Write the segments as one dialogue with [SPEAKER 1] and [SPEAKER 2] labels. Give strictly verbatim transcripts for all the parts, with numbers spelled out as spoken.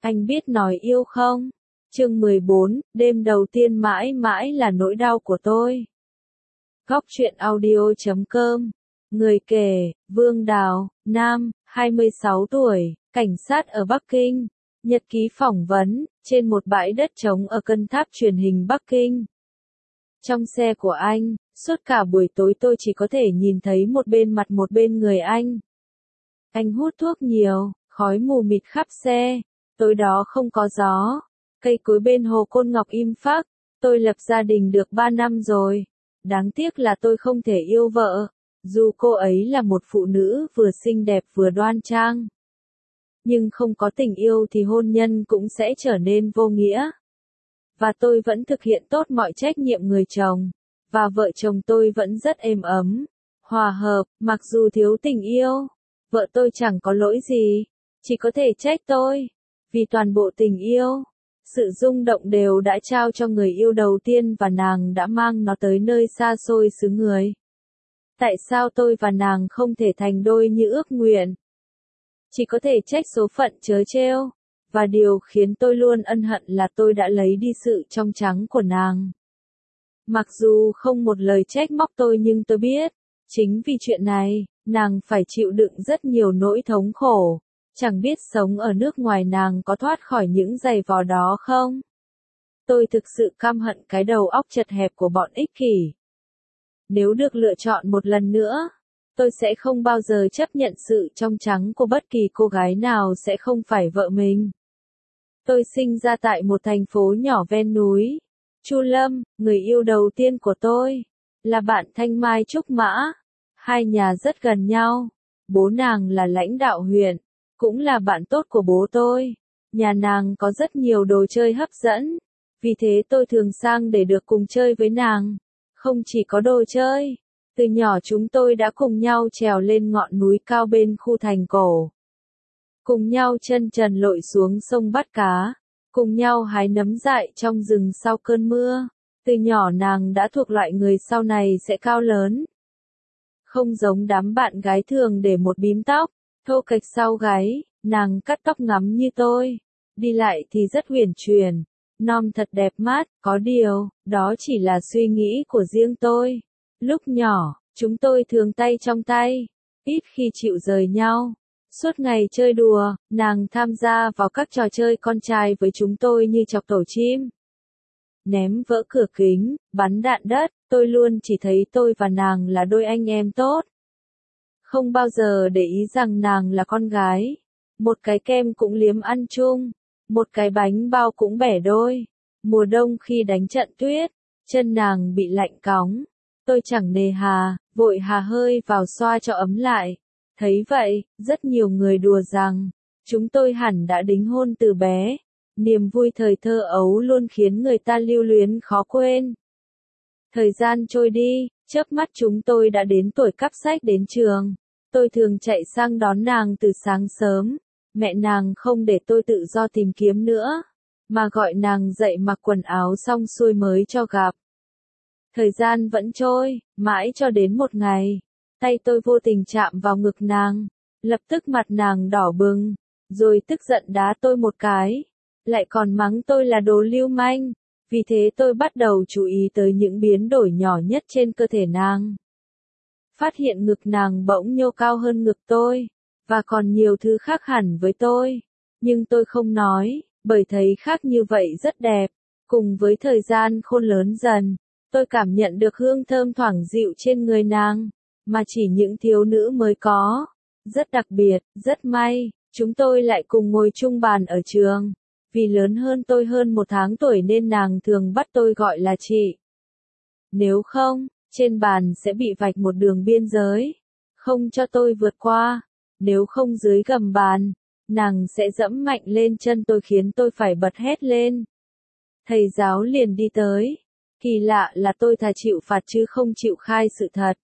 [SPEAKER 1] Anh biết nói yêu không? Chương mười bốn, đêm đầu tiên mãi mãi là nỗi đau của tôi. Góc truyện audio chấm com. Người kể, Vương Đào, nam, hai mươi sáu tuổi, cảnh sát ở Bắc Kinh. Nhật ký phỏng vấn, trên một bãi đất trống ở Cân Tháp truyền hình Bắc Kinh. Trong xe của anh, suốt cả buổi tối tôi chỉ có thể nhìn thấy một bên mặt một bên người anh. Anh hút thuốc nhiều, khói mù mịt khắp xe. Tối đó không có gió. Cây cối bên hồ Côn Ngọc im phắc. Tôi lập gia đình được ba năm rồi. Đáng tiếc là tôi không thể yêu vợ. Dù cô ấy là một phụ nữ vừa xinh đẹp vừa đoan trang. Nhưng không có tình yêu thì hôn nhân cũng sẽ trở nên vô nghĩa. Và tôi vẫn thực hiện tốt mọi trách nhiệm người chồng. Và vợ chồng tôi vẫn rất êm ấm, hòa hợp, mặc dù thiếu tình yêu. Vợ tôi chẳng có lỗi gì, chỉ có thể trách tôi. Vì toàn bộ tình yêu, sự rung động đều đã trao cho người yêu đầu tiên và nàng đã mang nó tới nơi xa xôi xứ người. Tại sao tôi và nàng không thể thành đôi như ước nguyện? Chỉ có thể trách số phận trớ trêu. Và điều khiến tôi luôn ân hận là tôi đã lấy đi sự trong trắng của nàng. Mặc dù không một lời trách móc tôi nhưng tôi biết, chính vì chuyện này, nàng phải chịu đựng rất nhiều nỗi thống khổ. Chẳng biết sống ở nước ngoài nàng có thoát khỏi những giày vò đó không? Tôi thực sự căm hận cái đầu óc chật hẹp của bọn ích kỷ. Nếu được lựa chọn một lần nữa, tôi sẽ không bao giờ chấp nhận sự trong trắng của bất kỳ cô gái nào sẽ không phải vợ mình. Tôi sinh ra tại một thành phố nhỏ ven núi. Chu Lâm, người yêu đầu tiên của tôi, là bạn Thanh Mai Trúc Mã. Hai nhà rất gần nhau. Bố nàng là lãnh đạo huyện, cũng là bạn tốt của bố tôi. Nhà nàng có rất nhiều đồ chơi hấp dẫn. Vì thế tôi thường sang để được cùng chơi với nàng. Không chỉ có đồ chơi. Từ nhỏ chúng tôi đã cùng nhau trèo lên ngọn núi cao bên khu thành cổ. Cùng nhau chân trần lội xuống sông bắt cá. Cùng nhau hái nấm dại trong rừng sau cơn mưa. Từ nhỏ nàng đã thuộc loại người sau này sẽ cao lớn. Không giống đám bạn gái thường để một bím tóc, thô kệch sau gáy, nàng cắt tóc ngắn như tôi. Đi lại thì rất uyển chuyển, non thật đẹp mắt, có điều, đó chỉ là suy nghĩ của riêng tôi. Lúc nhỏ, chúng tôi thường tay trong tay, ít khi chịu rời nhau. Suốt ngày chơi đùa, nàng tham gia vào các trò chơi con trai với chúng tôi như chọc tổ chim, ném vỡ cửa kính, bắn đạn đất. Tôi luôn chỉ thấy tôi và nàng là đôi anh em tốt. Không bao giờ để ý rằng nàng là con gái. Một cái kem cũng liếm ăn chung, một cái bánh bao cũng bẻ đôi. Mùa đông khi đánh trận tuyết, chân nàng bị lạnh cóng. Tôi chẳng nề hà, vội hà hơi vào xoa cho ấm lại. Thấy vậy, rất nhiều người đùa rằng, chúng tôi hẳn đã đính hôn từ bé. Niềm vui thời thơ ấu luôn khiến người ta lưu luyến khó quên. Thời gian trôi đi, chớp mắt chúng tôi đã đến tuổi cắp sách đến trường. Tôi thường chạy sang đón nàng từ sáng sớm. Mẹ nàng không để tôi tự do tìm kiếm nữa, mà gọi nàng dậy mặc quần áo xong xuôi mới cho gặp. Thời gian vẫn trôi, mãi cho đến một ngày, tay tôi vô tình chạm vào ngực nàng, lập tức mặt nàng đỏ bừng, rồi tức giận đá tôi một cái, lại còn mắng tôi là đồ lưu manh. Vì thế tôi bắt đầu chú ý tới những biến đổi nhỏ nhất trên cơ thể nàng. Phát hiện ngực nàng bỗng nhô cao hơn ngực tôi, và còn nhiều thứ khác hẳn với tôi. Nhưng tôi không nói, bởi thấy khác như vậy rất đẹp. Cùng với thời gian khôn lớn dần, tôi cảm nhận được hương thơm thoảng dịu trên người nàng, mà chỉ những thiếu nữ mới có. Rất đặc biệt, rất may, chúng tôi lại cùng ngồi chung bàn ở trường. Vì lớn hơn tôi hơn một tháng tuổi nên nàng thường bắt tôi gọi là chị. Nếu không, trên bàn sẽ bị vạch một đường biên giới, không cho tôi vượt qua. Nếu không dưới gầm bàn, nàng sẽ dẫm mạnh lên chân tôi khiến tôi phải bật hét lên. Thầy giáo liền đi tới. Kỳ lạ là tôi thà chịu phạt chứ không chịu khai sự thật.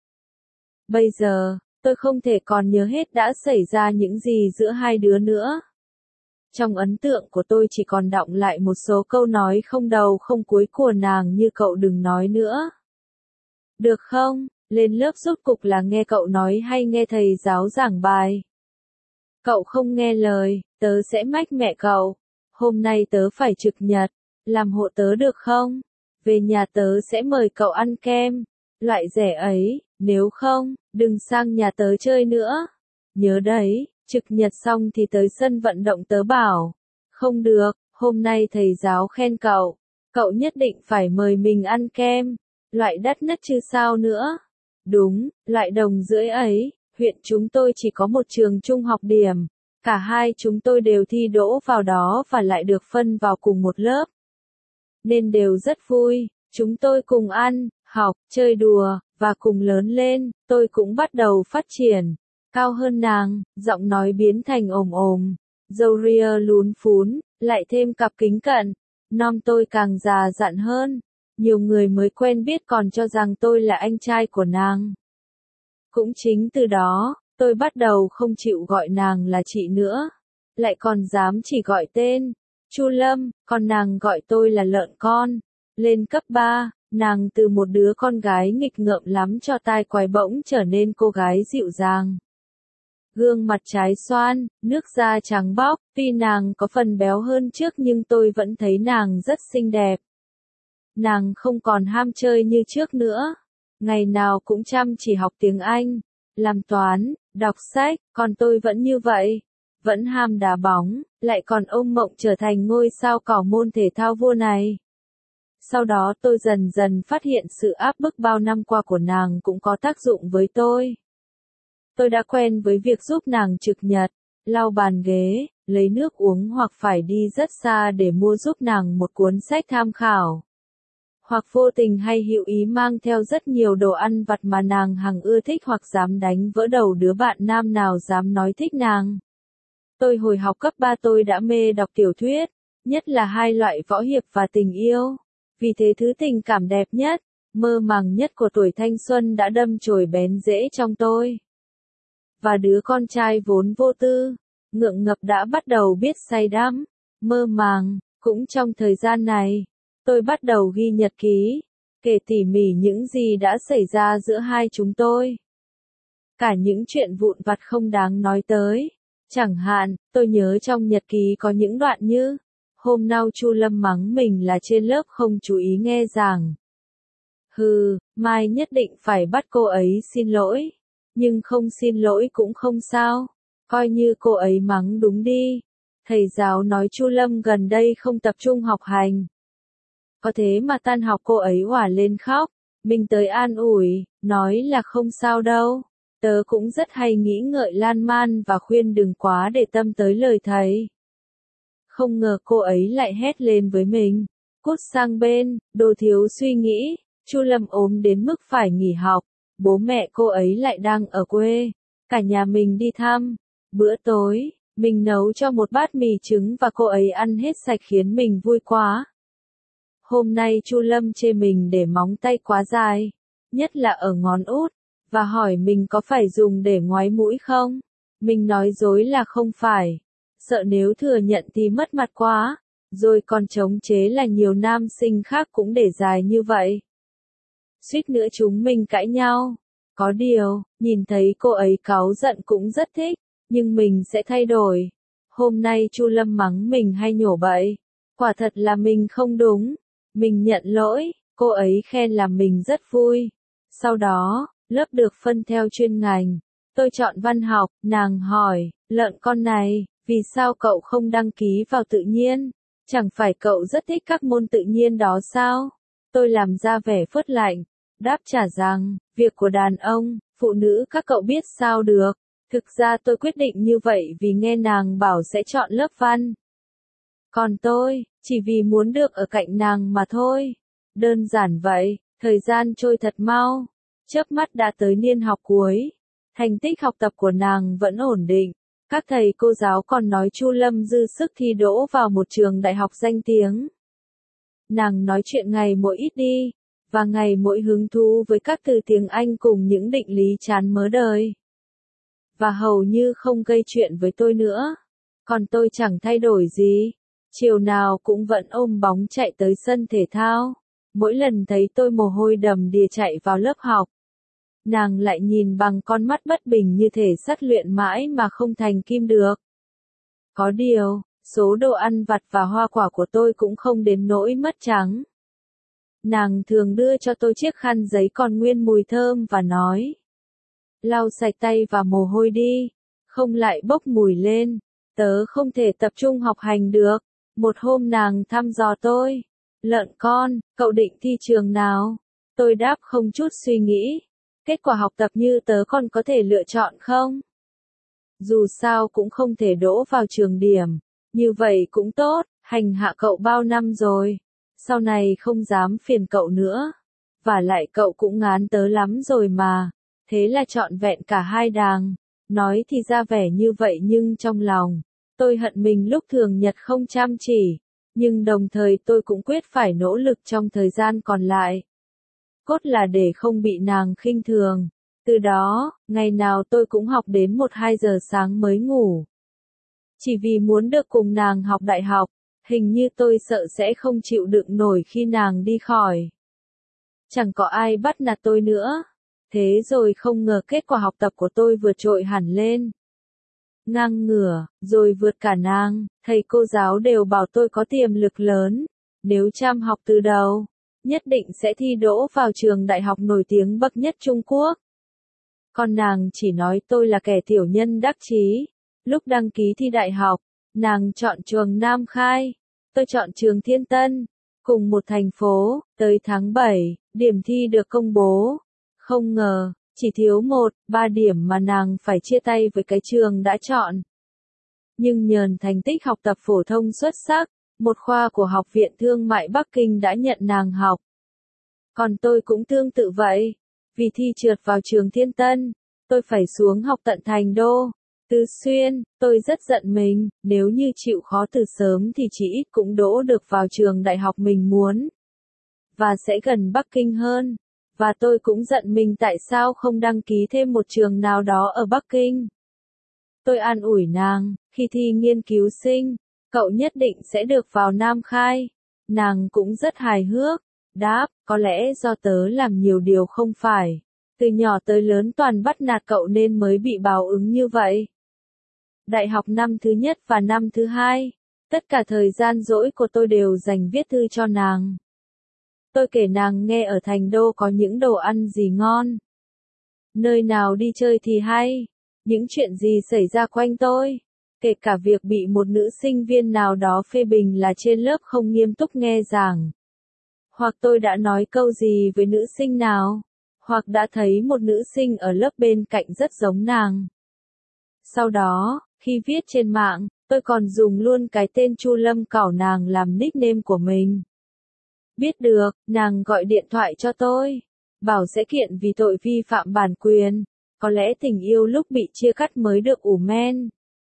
[SPEAKER 1] Bây giờ, tôi không thể còn nhớ hết đã xảy ra những gì giữa hai đứa nữa. Trong ấn tượng của tôi chỉ còn đọng lại một số câu nói không đầu không cuối của nàng như cậu đừng nói nữa. Được không, lên lớp rốt cục là nghe cậu nói hay nghe thầy giáo giảng bài? Cậu không nghe lời, tớ sẽ mách mẹ cậu. hôm nay tớ phải trực nhật, làm hộ tớ được không? Về nhà tớ sẽ mời cậu ăn kem, loại rẻ ấy, nếu không, đừng sang nhà tớ chơi nữa. Nhớ đấy, trực nhật xong thì tới sân vận động tớ bảo. Không được, hôm nay thầy giáo khen cậu, cậu nhất định phải mời mình ăn kem, loại đắt nhất chứ sao nữa. Đúng, loại đồng rưỡi ấy, huyện chúng tôi chỉ có một trường trung học điểm, cả hai chúng tôi đều thi đỗ vào đó và lại được phân vào cùng một lớp. Nên đều rất vui, chúng tôi cùng ăn, học, chơi đùa, và cùng lớn lên, tôi cũng bắt đầu phát triển, cao hơn nàng, giọng nói biến thành ồm ồm, râu ria lún phún, lại thêm cặp kính cận, nom tôi càng già dặn hơn, nhiều người mới quen biết còn cho rằng tôi là anh trai của nàng. Cũng chính từ đó, tôi bắt đầu không chịu gọi nàng là chị nữa, lại còn dám chỉ gọi tên, Chu Lâm, còn nàng gọi tôi là lợn con. Lên cấp ba, nàng từ một đứa con gái nghịch ngợm lắm cho tai quái bỗng trở nên cô gái dịu dàng. Gương mặt trái xoan, nước da trắng bóc, tuy nàng có phần béo hơn trước nhưng tôi vẫn thấy nàng rất xinh đẹp. Nàng không còn ham chơi như trước nữa, ngày nào cũng chăm chỉ học tiếng Anh, làm toán, đọc sách, còn tôi vẫn như vậy, vẫn ham đá bóng, lại còn ôm mộng trở thành ngôi sao cỏ môn thể thao vua này. Sau đó tôi dần dần phát hiện sự áp bức bao năm qua của nàng cũng có tác dụng với tôi. Tôi đã quen với việc giúp nàng trực nhật, lau bàn ghế, lấy nước uống hoặc phải đi rất xa để mua giúp nàng một cuốn sách tham khảo. Hoặc vô tình hay hữu ý mang theo rất nhiều đồ ăn vặt mà nàng hằng ưa thích hoặc dám đánh vỡ đầu đứa bạn nam nào dám nói thích nàng. Tôi hồi học cấp ba tôi đã mê đọc tiểu thuyết, nhất là hai loại võ hiệp và tình yêu. Vì thế thứ tình cảm đẹp nhất, mơ màng nhất của tuổi thanh xuân đã đâm chồi bén rễ trong tôi. Và đứa con trai vốn vô tư, ngượng ngập đã bắt đầu biết say đắm, mơ màng. Cũng trong thời gian này, tôi bắt đầu ghi nhật ký, kể tỉ mỉ những gì đã xảy ra giữa hai chúng tôi. Cả những chuyện vụn vặt không đáng nói tới. Chẳng hạn, tôi nhớ trong nhật ký có những đoạn như, hôm nào Chu Lâm mắng mình là trên lớp không chú ý nghe giảng. Hừ, mai nhất định phải bắt cô ấy xin lỗi. Nhưng không xin lỗi cũng không sao, coi như cô ấy mắng đúng đi. Thầy giáo nói Chu Lâm gần đây không tập trung học hành. Có thế mà tan học cô ấy òa lên khóc, mình tới an ủi, nói là không sao đâu. Tớ cũng rất hay nghĩ ngợi lan man và khuyên đừng quá để tâm tới lời thầy. Không ngờ cô ấy lại hét lên với mình, cút sang bên, đồ thiếu suy nghĩ. Chu Lâm ốm đến mức phải nghỉ học, bố mẹ cô ấy lại đang ở quê, cả nhà mình đi thăm. Bữa tối, mình nấu cho một bát mì trứng và cô ấy ăn hết sạch khiến mình vui quá. Hôm nay Chu Lâm chê mình để móng tay quá dài, nhất là ở ngón út, và hỏi mình có phải dùng để ngoáy mũi không? Mình nói dối là không phải, sợ nếu thừa nhận thì mất mặt quá, rồi còn chống chế là nhiều nam sinh khác cũng để dài như vậy. Suýt nữa chúng mình cãi nhau. Có điều, nhìn thấy cô ấy cáu giận cũng rất thích, nhưng mình sẽ thay đổi. Hôm nay Chu Lâm mắng mình hay nhổ bậy, quả thật là mình không đúng. Mình nhận lỗi, cô ấy khen là mình rất vui. Sau đó, lớp được phân theo chuyên ngành. Tôi chọn văn học, nàng hỏi, lợn con này, vì sao cậu không đăng ký vào tự nhiên? Chẳng phải cậu rất thích các môn tự nhiên đó sao? Tôi làm ra vẻ phớt lạnh, đáp trả rằng, việc của đàn ông, phụ nữ các cậu biết sao được. Thực ra tôi quyết định như vậy vì nghe nàng bảo sẽ chọn lớp văn. Còn tôi, chỉ vì muốn được ở cạnh nàng mà thôi. Đơn giản vậy, thời gian trôi thật mau. Chớp mắt đã tới niên học cuối. Thành tích học tập của nàng vẫn ổn định. Các thầy cô giáo còn nói Chu Lâm dư sức thi đỗ vào một trường đại học danh tiếng. Nàng nói chuyện ngày mỗi ít đi, và ngày mỗi hứng thú với các từ tiếng Anh cùng những định lý chán mớ đời. Và hầu như không gây chuyện với tôi nữa. Còn tôi chẳng thay đổi gì. Chiều nào cũng vẫn ôm bóng chạy tới sân thể thao. Mỗi lần thấy tôi mồ hôi đầm đìa chạy vào lớp học, nàng lại nhìn bằng con mắt bất bình như thể sắt luyện mãi mà không thành kim được. Có điều, số đồ ăn vặt và hoa quả của tôi cũng không đến nỗi mất trắng. Nàng thường đưa cho tôi chiếc khăn giấy còn nguyên mùi thơm và nói: lau sạch tay và mồ hôi đi, không lại bốc mùi lên, tớ không thể tập trung học hành được. Một hôm nàng thăm dò tôi: lợn con, cậu định thi trường nào? Tôi đáp không chút suy nghĩ: kết quả học tập như tớ còn có thể lựa chọn không? Dù sao cũng không thể đỗ vào trường điểm, như vậy cũng tốt, hành hạ cậu bao năm rồi, sau này không dám phiền cậu nữa. Và lại cậu cũng ngán tớ lắm rồi mà, thế là trọn vẹn cả hai đàng. Nói thì ra vẻ như vậy nhưng trong lòng, tôi hận mình lúc thường nhật không chăm chỉ, nhưng đồng thời tôi cũng quyết phải nỗ lực trong thời gian còn lại. Cốt là để không bị nàng khinh thường. Từ đó, ngày nào tôi cũng học đến một hai giờ sáng mới ngủ. Chỉ vì muốn được cùng nàng học đại học, hình như tôi sợ sẽ không chịu đựng nổi khi nàng đi khỏi. Chẳng có ai bắt nạt tôi nữa. Thế rồi không ngờ kết quả học tập của tôi vượt trội hẳn lên. Ngang ngửa, rồi vượt cả nàng, thầy cô giáo đều bảo tôi có tiềm lực lớn. Nếu chăm học từ đầu, nhất định sẽ thi đỗ vào trường đại học nổi tiếng bậc nhất Trung Quốc. Còn nàng chỉ nói tôi là kẻ tiểu nhân đắc chí. Lúc đăng ký thi đại học, nàng chọn trường Nam Khai, tôi chọn trường Thiên Tân, cùng một thành phố. Tới tháng bảy, điểm thi được công bố. Không ngờ, chỉ thiếu một, ba điểm mà nàng phải chia tay với cái trường đã chọn. Nhưng nhờn thành tích học tập phổ thông xuất sắc, một khoa của Học viện Thương mại Bắc Kinh đã nhận nàng học. Còn tôi cũng tương tự vậy. Vì thi trượt vào trường Thiên Tân, tôi phải xuống học tận thành đô, Tứ Xuyên. Tôi rất giận mình, nếu như chịu khó từ sớm thì chỉ ít cũng đỗ được vào trường đại học mình muốn. Và sẽ gần Bắc Kinh hơn. Và tôi cũng giận mình tại sao không đăng ký thêm một trường nào đó ở Bắc Kinh. Tôi an ủi nàng, khi thi nghiên cứu sinh, cậu nhất định sẽ được vào Nam Khai. Nàng cũng rất hài hước, đáp, có lẽ do tớ làm nhiều điều không phải. Từ nhỏ tới lớn toàn bắt nạt cậu nên mới bị báo ứng như vậy. Đại học năm thứ nhất và năm thứ hai, tất cả thời gian rỗi của tôi đều dành viết thư cho nàng. Tôi kể nàng nghe ở thành đô có những đồ ăn gì ngon, nơi nào đi chơi thì hay, những chuyện gì xảy ra quanh tôi, kể cả việc bị một nữ sinh viên nào đó phê bình là trên lớp không nghiêm túc nghe giảng. Hoặc tôi đã nói câu gì với nữ sinh nào, hoặc đã thấy một nữ sinh ở lớp bên cạnh rất giống nàng. Sau đó, khi viết trên mạng, tôi còn dùng luôn cái tên Chu Lâm Cảo nàng làm nickname của mình. Biết được, nàng gọi điện thoại cho tôi, bảo sẽ kiện vì tội vi phạm bản quyền, có lẽ tình yêu lúc bị chia cắt mới được ủ men.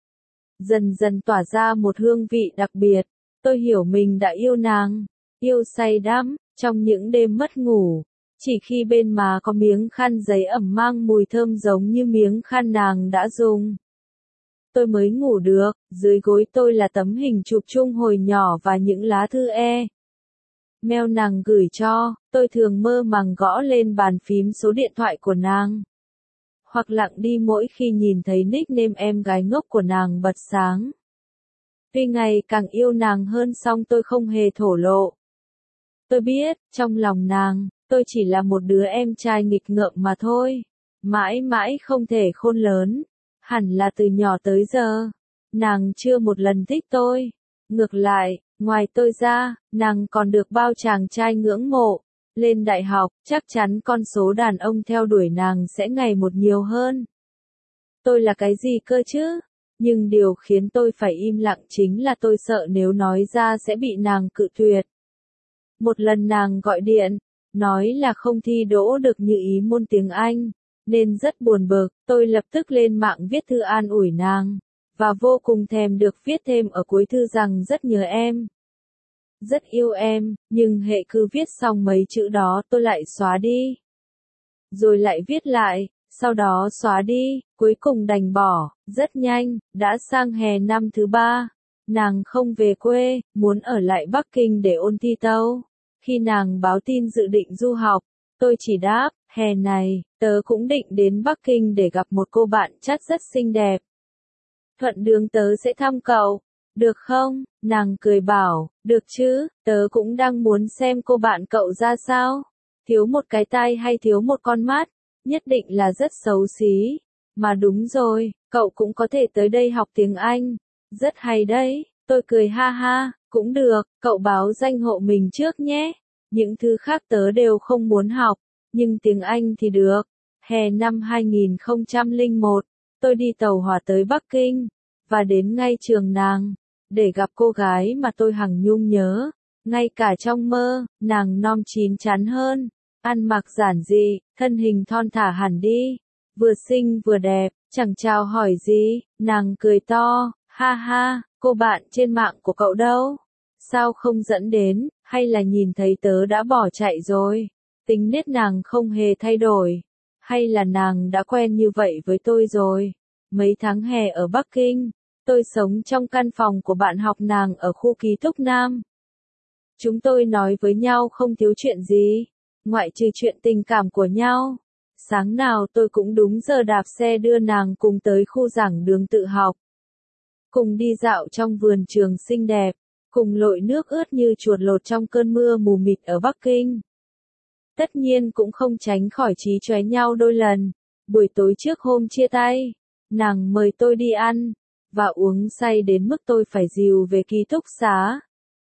[SPEAKER 1] Dần dần tỏa ra một hương vị đặc biệt, tôi hiểu mình đã yêu nàng, yêu say đắm, trong những đêm mất ngủ, chỉ khi bên má có miếng khăn giấy ẩm mang mùi thơm giống như miếng khăn nàng đã dùng. Tôi mới ngủ được, dưới gối tôi là tấm hình chụp chung hồi nhỏ và những lá thư e. Mail nàng gửi cho, tôi thường mơ màng gõ lên bàn phím số điện thoại của nàng. Hoặc lặng đi mỗi khi nhìn thấy nickname em gái ngốc của nàng bật sáng. Tuy ngày càng yêu nàng hơn song tôi không hề thổ lộ. Tôi biết, trong lòng nàng, tôi chỉ là một đứa em trai nghịch ngợm mà thôi. Mãi mãi không thể khôn lớn. Hẳn là từ nhỏ tới giờ, nàng chưa một lần thích tôi. Ngược lại, ngoài tôi ra, nàng còn được bao chàng trai ngưỡng mộ. Lên đại học, chắc chắn con số đàn ông theo đuổi nàng sẽ ngày một nhiều hơn. Tôi là cái gì cơ chứ? Nhưng điều khiến tôi phải im lặng chính là tôi sợ nếu nói ra sẽ bị nàng cự tuyệt. Một lần nàng gọi điện, nói là không thi đỗ được như ý môn tiếng Anh, nên rất buồn bực. Tôi lập tức lên mạng viết thư an ủi nàng, và vô cùng thèm được viết thêm ở cuối thư rằng rất nhớ em, rất yêu em, nhưng hệ cứ viết xong mấy chữ đó tôi lại xóa đi. Rồi lại viết lại, sau đó xóa đi, cuối cùng đành bỏ. Rất nhanh, đã sang hè năm thứ ba, nàng không về quê, muốn ở lại Bắc Kinh để ôn thi tâu. Khi nàng báo tin dự định du học, tôi chỉ đáp, hè này, tớ cũng định đến Bắc Kinh để gặp một cô bạn chắc rất xinh đẹp. Thuận đường tớ sẽ thăm cậu. Được không? Nàng cười bảo, được chứ, tớ cũng đang muốn xem cô bạn cậu ra sao. Thiếu một cái tai hay thiếu một con mắt, nhất định là rất xấu xí. Mà đúng rồi, cậu cũng có thể tới đây học tiếng Anh. Rất hay đấy, tôi cười ha ha, cũng được, cậu báo danh hộ mình trước nhé. Những thứ khác tớ đều không muốn học, nhưng tiếng Anh thì được. Hè năm hai nghìn không trăm lẻ một, tôi đi tàu hỏa tới Bắc Kinh, và đến ngay trường nàng, để gặp cô gái mà tôi hằng nhung nhớ. Ngay cả trong mơ, nàng non chín chắn hơn, ăn mặc giản dị, thân hình thon thả hẳn đi, vừa xinh vừa đẹp, chẳng chào hỏi gì, nàng cười to, ha ha, cô bạn trên mạng của cậu đâu? Sao không dẫn đến, hay là nhìn thấy tớ đã bỏ chạy rồi? Tính nết nàng không hề thay đổi, hay là nàng đã quen như vậy với tôi rồi? Mấy tháng hè ở Bắc Kinh, tôi sống trong căn phòng của bạn học nàng ở khu ký túc Nam. Chúng tôi nói với nhau không thiếu chuyện gì, ngoại trừ chuyện tình cảm của nhau. Sáng nào tôi cũng đúng giờ đạp xe đưa nàng cùng tới khu giảng đường tự học. Cùng đi dạo trong vườn trường xinh đẹp, cùng lội nước ướt như chuột lột trong cơn mưa mù mịt ở Bắc Kinh. Tất nhiên cũng không tránh khỏi chí chóe nhau đôi lần. Buổi tối trước hôm chia tay, nàng mời tôi đi ăn, và uống say đến mức tôi phải dìu về ký túc xá.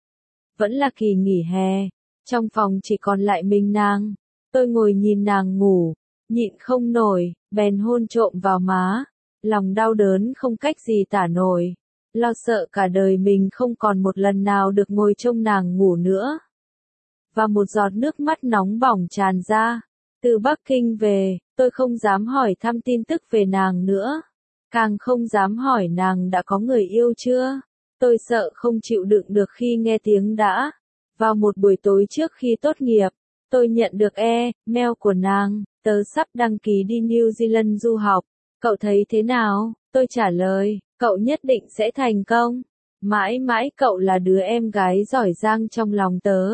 [SPEAKER 1] Vẫn là kỳ nghỉ hè, trong phòng chỉ còn lại mình nàng. Tôi ngồi nhìn nàng ngủ, nhịn không nổi, bèn hôn trộm vào má. Lòng đau đớn không cách gì tả nổi, lo sợ cả đời mình không còn một lần nào được ngồi trông nàng ngủ nữa. Và một giọt nước mắt nóng bỏng tràn ra. Từ Bắc Kinh về, tôi không dám hỏi thăm tin tức về nàng nữa. Càng không dám hỏi nàng đã có người yêu chưa. Tôi sợ không chịu đựng được khi nghe tiếng đã. Vào một buổi tối trước khi tốt nghiệp, tôi nhận được e-mail của nàng, tớ sắp đăng ký đi New Zealand du học. Cậu thấy thế nào? Tôi trả lời, cậu nhất định sẽ thành công. Mãi mãi cậu là đứa em gái giỏi giang trong lòng tớ.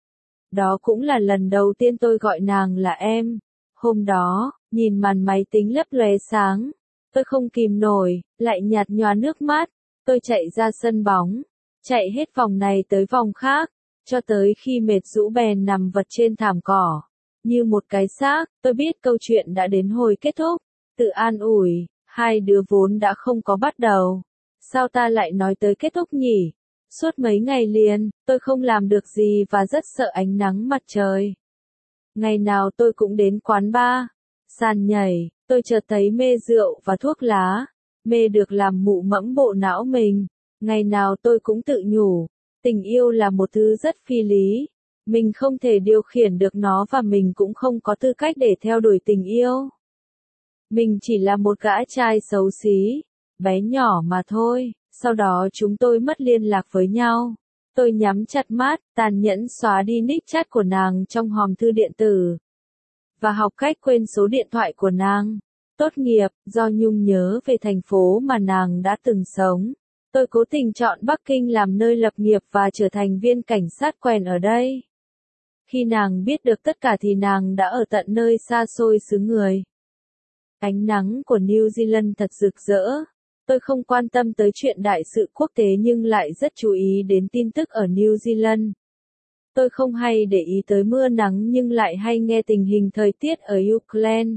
[SPEAKER 1] Đó cũng là lần đầu tiên tôi gọi nàng là em. Hôm đó, nhìn màn máy tính lấp lóe sáng, tôi không kìm nổi, lại nhạt nhòa nước mắt. Tôi chạy ra sân bóng, chạy hết vòng này tới vòng khác, cho tới khi mệt rũ bèn nằm vật trên thảm cỏ. Như một cái xác, tôi biết câu chuyện đã đến hồi kết thúc. Tự an ủi, hai đứa vốn đã không có bắt đầu. Sao ta lại nói tới kết thúc nhỉ? Suốt mấy ngày liền, tôi không làm được gì và rất sợ ánh nắng mặt trời. Ngày nào tôi cũng đến quán bar, sàn nhảy, tôi chợt thấy mê rượu và thuốc lá, mê được làm mụ mẫm bộ não mình. Ngày nào tôi cũng tự nhủ, tình yêu là một thứ rất phi lý. Mình không thể điều khiển được nó và mình cũng không có tư cách để theo đuổi tình yêu. Mình chỉ là một gã trai xấu xí, bé nhỏ mà thôi. Sau đó chúng tôi mất liên lạc với nhau. Tôi nhắm chặt mắt, tàn nhẫn xóa đi nick chat của nàng trong hòm thư điện tử. Và học cách quên số điện thoại của nàng. Tốt nghiệp, do nhung nhớ về thành phố mà nàng đã từng sống. Tôi cố tình chọn Bắc Kinh làm nơi lập nghiệp và trở thành viên cảnh sát quèn ở đây. Khi nàng biết được tất cả thì nàng đã ở tận nơi xa xôi xứ người. Ánh nắng của New Zealand thật rực rỡ. Tôi không quan tâm tới chuyện đại sự quốc tế nhưng lại rất chú ý đến tin tức ở New Zealand. Tôi không hay để ý tới mưa nắng nhưng lại hay nghe tình hình thời tiết ở Auckland.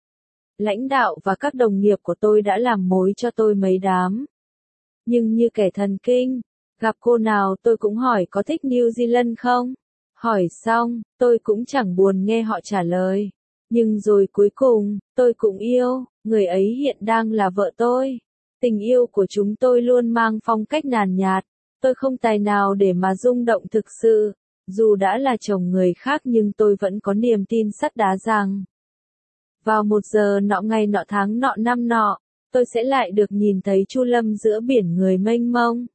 [SPEAKER 1] Lãnh đạo và các đồng nghiệp của tôi đã làm mối cho tôi mấy đám. Nhưng như kẻ thần kinh, gặp cô nào tôi cũng hỏi có thích New Zealand không? Hỏi xong, tôi cũng chẳng buồn nghe họ trả lời. Nhưng rồi cuối cùng, tôi cũng yêu, người ấy hiện đang là vợ tôi. Tình yêu của chúng tôi luôn mang phong cách nhàn nhạt, tôi không tài nào để mà rung động thực sự. Dù đã là chồng người khác nhưng tôi vẫn có niềm tin sắt đá rằng vào một giờ nọ ngày nọ tháng nọ năm nọ, tôi sẽ lại được nhìn thấy Chu Lâm giữa biển người mênh mông.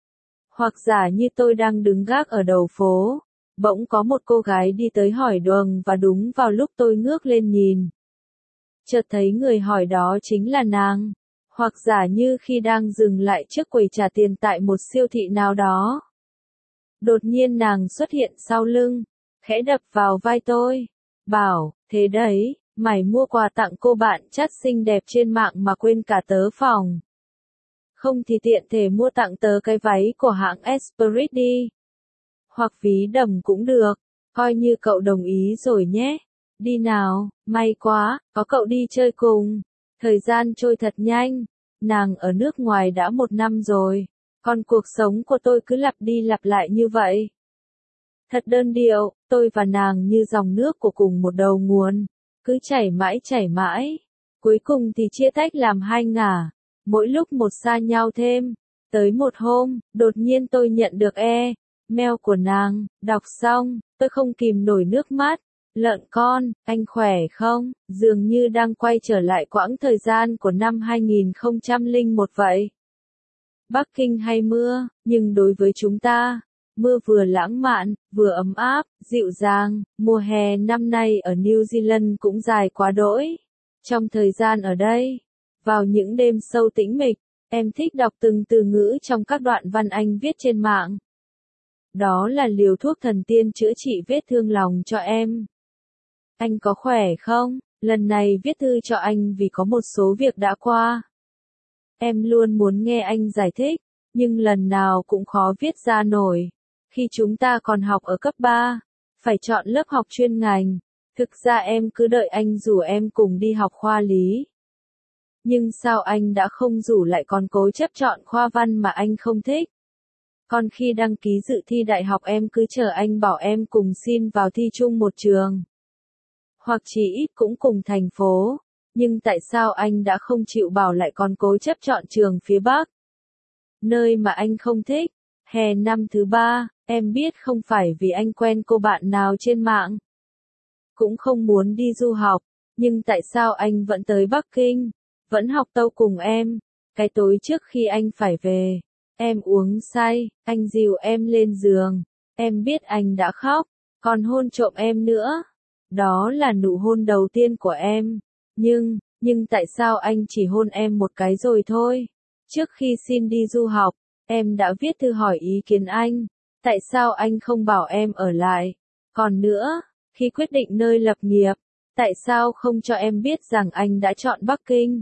[SPEAKER 1] Hoặc giả như tôi đang đứng gác ở đầu phố, bỗng có một cô gái đi tới hỏi đường và đúng vào lúc tôi ngước lên nhìn. Chợt thấy người hỏi đó chính là nàng. Hoặc giả như khi đang dừng lại trước quầy trả tiền tại một siêu thị nào đó. Đột nhiên nàng xuất hiện sau lưng, khẽ đập vào vai tôi, bảo, thế đấy, mày mua quà tặng cô bạn chat xinh đẹp trên mạng mà quên cả tớ phòng. Không thì tiện thể mua tặng tớ cái váy của hãng Esprit đi. Hoặc ví đầm cũng được, coi như cậu đồng ý rồi nhé. Đi nào, may quá, có cậu đi chơi cùng. Thời gian trôi thật nhanh, nàng ở nước ngoài đã một năm rồi, còn cuộc sống của tôi cứ lặp đi lặp lại như vậy. Thật đơn điệu, tôi và nàng như dòng nước của cùng một đầu nguồn, cứ chảy mãi chảy mãi. Cuối cùng thì chia tách làm hai ngả, mỗi lúc một xa nhau thêm. Tới một hôm, đột nhiên tôi nhận được e-mail của nàng, đọc xong, tôi không kìm nổi nước mắt. Lợn con, anh khỏe không? Dường như đang quay trở lại quãng thời gian của năm hai nghìn không trăm lẻ một vậy. Bắc Kinh hay mưa, nhưng đối với chúng ta, mưa vừa lãng mạn, vừa ấm áp, dịu dàng. Mùa hè năm nay ở New Zealand cũng dài quá đỗi. Trong thời gian ở đây, vào những đêm sâu tĩnh mịch, em thích đọc từng từ ngữ trong các đoạn văn anh viết trên mạng. Đó là liều thuốc thần tiên chữa trị vết thương lòng cho em. Anh có khỏe không? Lần này viết thư cho anh vì có một số việc đã qua. Em luôn muốn nghe anh giải thích, nhưng lần nào cũng khó viết ra nổi. Khi chúng ta còn học ở cấp ba, phải chọn lớp học chuyên ngành. Thực ra em cứ đợi anh rủ em cùng đi học khoa lý. Nhưng sao anh đã không rủ lại còn cố chấp chọn khoa văn mà anh không thích? Còn khi đăng ký dự thi đại học em cứ chờ anh bảo em cùng xin vào thi chung một trường. Hoặc chỉ ít cũng cùng thành phố. Nhưng tại sao anh đã không chịu bảo lại còn cố chấp chọn trường phía Bắc? Nơi mà anh không thích. Hè năm thứ ba, em biết không phải vì anh quen cô bạn nào trên mạng. Cũng không muốn đi du học. Nhưng tại sao anh vẫn tới Bắc Kinh? Vẫn học tâu cùng em. Cái tối trước khi anh phải về, em uống say, anh dìu em lên giường. Em biết anh đã khóc, còn hôn trộm em nữa. Đó là nụ hôn đầu tiên của em. Nhưng, nhưng tại sao anh chỉ hôn em một cái rồi thôi? Trước khi xin đi du học, em đã viết thư hỏi ý kiến anh. Tại sao anh không bảo em ở lại? Còn nữa, khi quyết định nơi lập nghiệp, tại sao không cho em biết rằng anh đã chọn Bắc Kinh?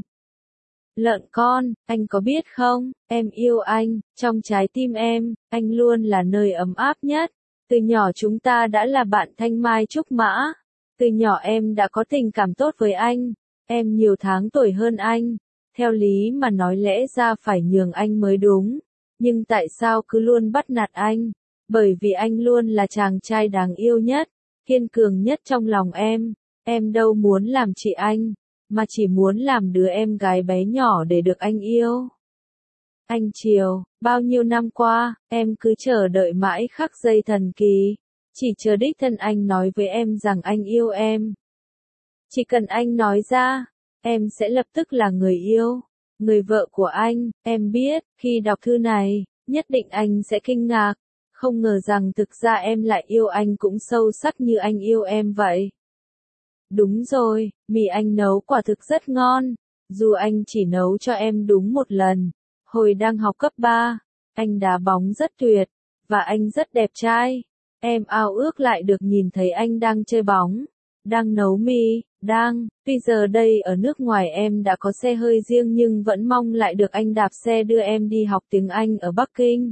[SPEAKER 1] Lợn con, anh có biết không, em yêu anh, trong trái tim em, anh luôn là nơi ấm áp nhất. Từ nhỏ chúng ta đã là bạn thanh mai trúc mã. Từ nhỏ em đã có tình cảm tốt với anh. Em nhiều tháng tuổi hơn anh. Theo lý mà nói lẽ ra phải nhường anh mới đúng. Nhưng tại sao cứ luôn bắt nạt anh? Bởi vì anh luôn là chàng trai đáng yêu nhất, kiên cường nhất trong lòng em. Em đâu muốn làm chị anh, mà chỉ muốn làm đứa em gái bé nhỏ để được anh yêu. Anh chiều, bao nhiêu năm qua, em cứ chờ đợi mãi khắc giây thần kỳ. Chỉ chờ đích thân anh nói với em rằng anh yêu em. Chỉ cần anh nói ra, em sẽ lập tức là người yêu, người vợ của anh. Em biết, khi đọc thư này, nhất định anh sẽ kinh ngạc. Không ngờ rằng thực ra em lại yêu anh cũng sâu sắc như anh yêu em vậy. Đúng rồi, mì anh nấu quả thực rất ngon. Dù anh chỉ nấu cho em đúng một lần. Hồi đang học cấp ba, anh đá bóng rất tuyệt, và anh rất đẹp trai. Em ao ước lại được nhìn thấy anh đang chơi bóng, đang nấu mì, đang, tuy giờ đây ở nước ngoài em đã có xe hơi riêng nhưng vẫn mong lại được anh đạp xe đưa em đi học tiếng Anh ở Bắc Kinh.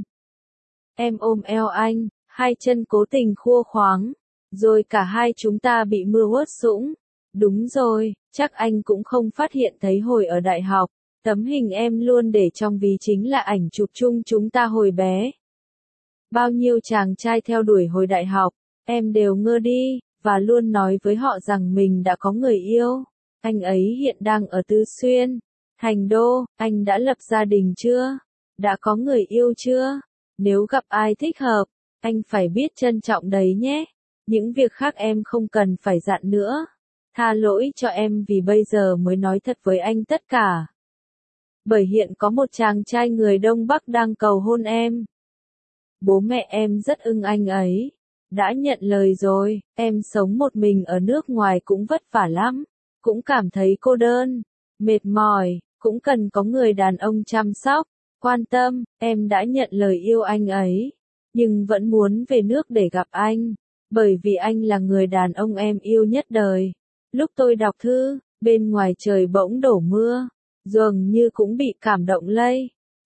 [SPEAKER 1] Em ôm eo anh, hai chân cố tình khua khoáng, rồi cả hai chúng ta bị mưa ướt sũng. Đúng rồi, chắc anh cũng không phát hiện thấy hồi ở đại học, tấm hình em luôn để trong ví chính là ảnh chụp chung chúng ta hồi bé. Bao nhiêu chàng trai theo đuổi hồi đại học, em đều ngơ đi, và luôn nói với họ rằng mình đã có người yêu. Anh ấy hiện đang ở Tứ Xuyên, Thành Đô. Anh đã lập gia đình chưa? Đã có người yêu chưa? Nếu gặp ai thích hợp, anh phải biết trân trọng đấy nhé. Những việc khác em không cần phải dặn nữa. Tha lỗi cho em vì bây giờ mới nói thật với anh tất cả. Bởi hiện có một chàng trai người Đông Bắc đang cầu hôn em. Bố mẹ em rất ưng anh ấy. Đã nhận lời rồi, em sống một mình ở nước ngoài cũng vất vả lắm. Cũng cảm thấy cô đơn, mệt mỏi, cũng cần có người đàn ông chăm sóc, quan tâm. Em đã nhận lời yêu anh ấy, nhưng vẫn muốn về nước để gặp anh. Bởi vì anh là người đàn ông em yêu nhất đời. Lúc tôi đọc thư, bên ngoài trời bỗng đổ mưa, dường như cũng bị cảm động lây.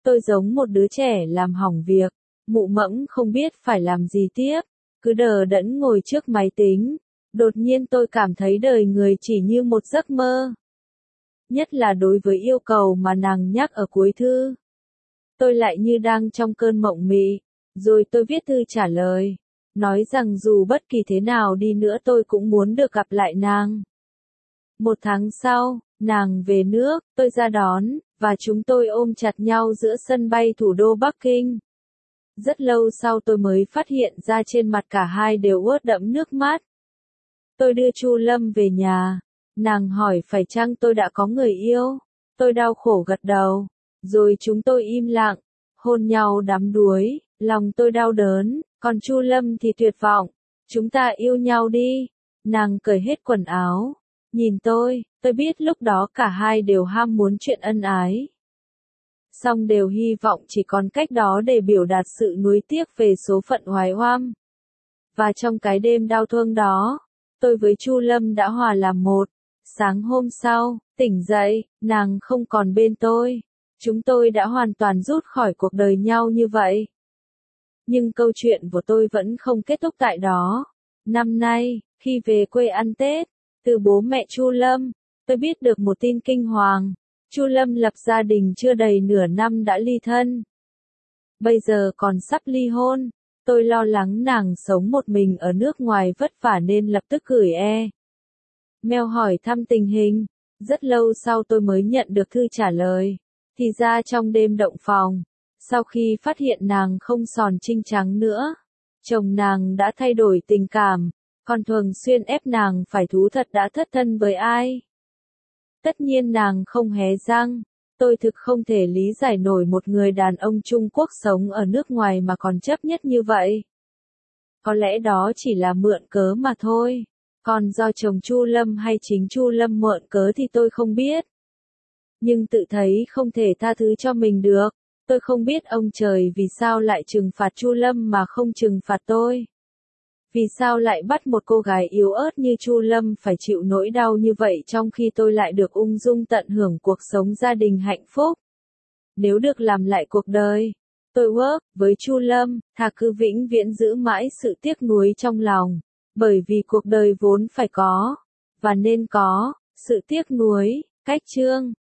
[SPEAKER 1] Tôi giống một đứa trẻ làm hỏng việc, mụ mẫm không biết phải làm gì tiếp, cứ đờ đẫn ngồi trước máy tính. Đột nhiên tôi cảm thấy đời người chỉ như một giấc mơ. Nhất là đối với yêu cầu mà nàng nhắc ở cuối thư. Tôi lại như đang trong cơn mộng mị, rồi tôi viết thư trả lời, nói rằng dù bất kỳ thế nào đi nữa tôi cũng muốn được gặp lại nàng. Một tháng sau, nàng về nước, tôi ra đón, và chúng tôi ôm chặt nhau giữa sân bay thủ đô Bắc Kinh. Rất lâu sau tôi mới phát hiện ra trên mặt cả hai đều ướt đẫm nước mắt. Tôi đưa Chu Lâm về nhà, nàng hỏi phải chăng tôi đã có người yêu, tôi đau khổ gật đầu, rồi chúng tôi im lặng, hôn nhau đắm đuối, lòng tôi đau đớn, còn Chu Lâm thì tuyệt vọng, chúng ta yêu nhau đi, nàng cởi hết quần áo, nhìn tôi, tôi biết lúc đó cả hai đều ham muốn chuyện ân ái. Song đều hy vọng chỉ còn cách đó để biểu đạt sự nuối tiếc về số phận oái oăm. Và trong cái đêm đau thương đó, tôi với Chu Lâm đã hòa làm một. Sáng hôm sau, tỉnh dậy, nàng không còn bên tôi. Chúng tôi đã hoàn toàn rút khỏi cuộc đời nhau như vậy. Nhưng câu chuyện của tôi vẫn không kết thúc tại đó. Năm nay, khi về quê ăn Tết, từ bố mẹ Chu Lâm, tôi biết được một tin kinh hoàng. Chu Lâm lập gia đình chưa đầy nửa năm đã ly thân. Bây giờ còn sắp ly hôn. Tôi lo lắng nàng sống một mình ở nước ngoài vất vả nên lập tức gửi e. Mail hỏi thăm tình hình. Rất lâu sau tôi mới nhận được thư trả lời. Thì ra trong đêm động phòng, sau khi phát hiện nàng không sòn trinh trắng nữa, chồng nàng đã thay đổi tình cảm, còn thường xuyên ép nàng phải thú thật đã thất thân với ai. Tất nhiên nàng không hé răng. Tôi thực không thể lý giải nổi một người đàn ông Trung Quốc sống ở nước ngoài mà còn chấp nhất như vậy. Có lẽ đó chỉ là mượn cớ mà thôi. Còn do chồng Chu Lâm hay chính Chu Lâm mượn cớ thì tôi không biết. Nhưng tự thấy không thể tha thứ cho mình được. Tôi không biết ông trời vì sao lại trừng phạt Chu Lâm mà không trừng phạt tôi. Vì sao lại bắt một cô gái yếu ớt như Chu Lâm phải chịu nỗi đau như vậy trong khi tôi lại được ung dung tận hưởng cuộc sống gia đình hạnh phúc. Nếu được làm lại cuộc đời, tôi work với Chu Lâm, thà cứ vĩnh viễn giữ mãi sự tiếc nuối trong lòng, bởi vì cuộc đời vốn phải có, và nên có, sự tiếc nuối. Cách chương